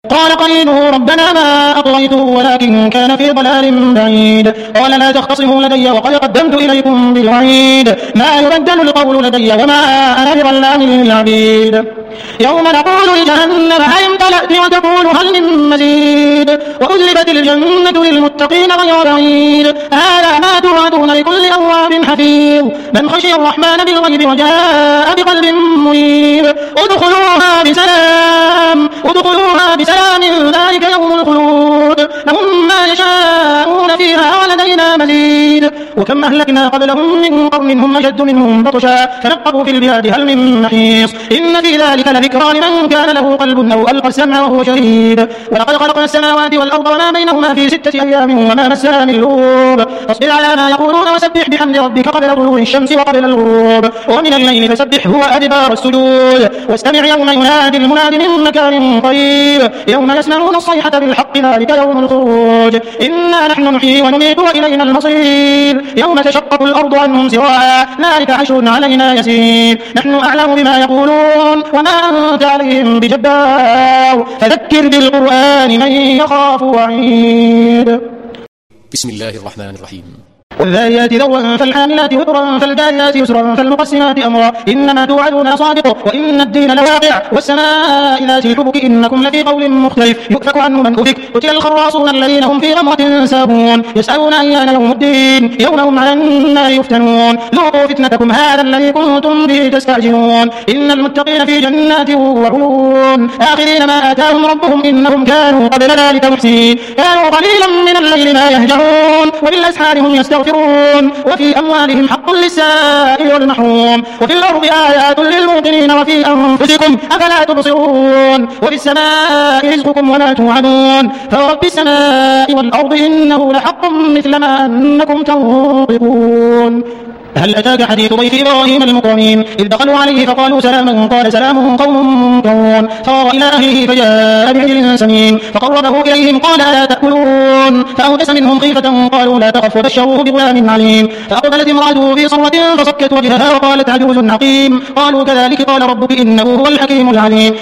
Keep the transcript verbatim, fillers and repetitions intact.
قال قرينه ربنا ما أطغيته ولكن كان في ضلال بعيد قال لا تختصموا لدي وقد قدمت إليكم بالوعيد ما يبدل القول لدي وما أنا بظلام للعبيد يوم نقول لجهنم هل امتلأت وتقول هل من مزيد وأزلفت الجنة للمتقين غير بعيد هذا ما توعدون لكل أواب حفيظ من خشي الرحمن بالغيب وجاء بقلب منيب ادخلوها بسلام ادخلوها بسلام ذلك يوم الخلود لهم ما يشاءون فيها ولدينا مزيد وكم أهلكنا قبلهم من قرن هم أشد منهم بطشا فنقبوا في البلاد هل من محيص إن في ذلك لذكرى لمن كان له قلب أو ألقى السمع وهو شهيد ولقد خلقنا السماوات والأرض وما بينهما في ستة أيام وما مسنا من لغوب فاصبر على ما يقولون وسبح بحمد ربك قبل طلوع الشمس وقبل الغروب ومن الليل فسبحه وأدبار السجود واستمع يوم ينادي المناد من مكان قريب يوم يسمعون الصيحة بالحق ذلك يوم الخروج إنا نحن نحيي ونميت وإلينا المصير يوم تشقق الأرض عنهم سراعا ذلك حشر علينا يسير نحن أعلم بما يقولون وما أنت عليهم بجبار فذكر بالقرآن من يخاف وعيد. بسم الله الرحمن الرحيم. والذاريات ذروا فالحاملات وقرا فالجاريات يسرا فالمقسمات أمرا إنما توعدون صادق وإن الدين لواقع والسماء ذات الحبك إنكم لفي قول مختلف يؤفك عنه من أفك قتل الخراصون الذين هم في غمرة ساهون يسألون أيان يوم الدين يوم هم على النار يفتنون ذوقوا فتنتكم هذا الذي كنتم به تستعجلون إن المتقين في جنات وعيون آخرين ما آتاهم ربهم إنهم كانوا قبل ذلك محسنين كانوا قليلا من الليل ما يهجعون وبالأسحار هم يستغفرون وفي أموالهم حق للسائل والمحروم وفي الأرض آيات للموقنين وفي أنفسكم أفلا تبصرون وفي السماء رزقكم وما توعدون فرب السماء والأرض إنه لحق مثل ما أنكم تنطقون. هل أتاك حديث ضيف إبراهيم المكرمين إذ دخلوا عليه فقالوا سلاما قال سلام قوم منكرون فراغ إلى أهله فجاء بعجل سمين فقربه إليهم قال ألا تأكلون فأوجس منهم خيفة قالوا لا تخف وبشروه بغلام عليم فأقبلت امرأته في صرة فصكت وجهها وقالت عجوز عقيم قالوا كذلك قال ربك إنه هو الحكيم العليم.